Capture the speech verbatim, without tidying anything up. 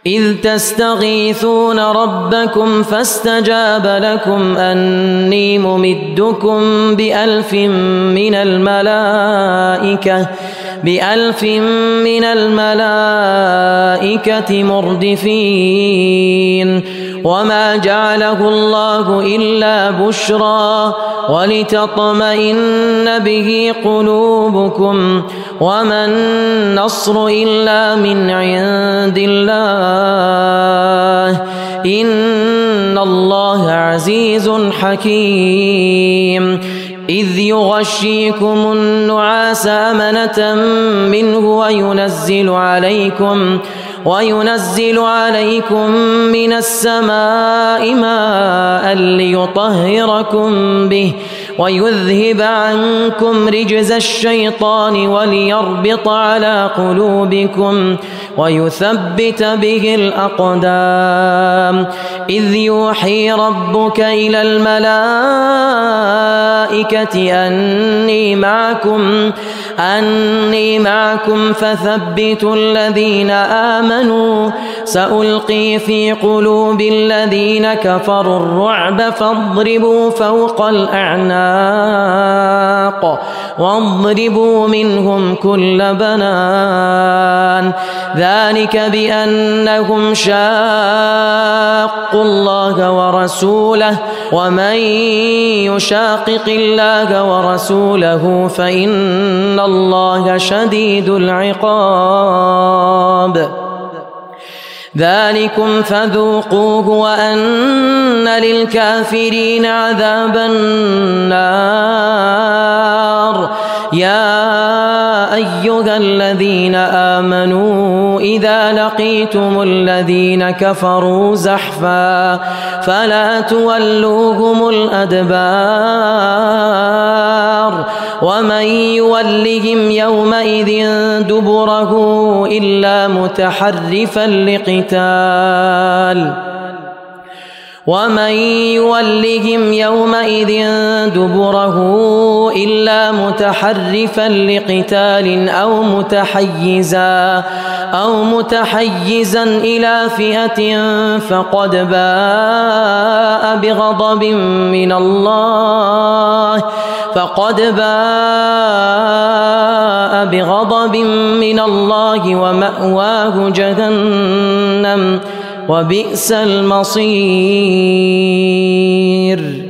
إذ تستغيثون ربكم فاستجاب لكم أني ممدكم بألف من الملائكة بألف من الملائكة مردفين وما جعله الله إلا بشرى ولتطمئن به قلوبكم وما النصر إلا من عند الله إن الله عزيز حكيم إذ يغشيكم النعاس أمنة منه وينزل عليكم وينزل عليكم من السماء ماء ليطهركم به ويذهب عنكم رجز الشيطان وليربط على قلوبكم ويثبت به الأقدام إذ يوحي ربك إلى الملائكة أني معكم أني معكم فثبتوا الذين آمنوا سألقي في قلوب الذين كفروا الرعب فاضربوا فوق الأعناق واضربوا منهم كل بنان ذلك بأنهم شاقوا الله ورسوله ومن يشاقق الله ورسوله فإن الله شديد العقاب ذلكم فذوقوه وأن للكافرين عذاب النار يا أيها الذين آمنوا إذا لقيتم الذين كفروا زحفا فلا تولوهم الأدبار ومن يولهم يومئذ دبره إلا متحرفا لقتال ومن يولهم يومئذ دبره إلا متحرفا لقتال أو متحيزا أو متحيزا إلى فئة فقد باء بغضب من الله فقد باء بغضب من الله ومأواه جهنم وبئس المصير.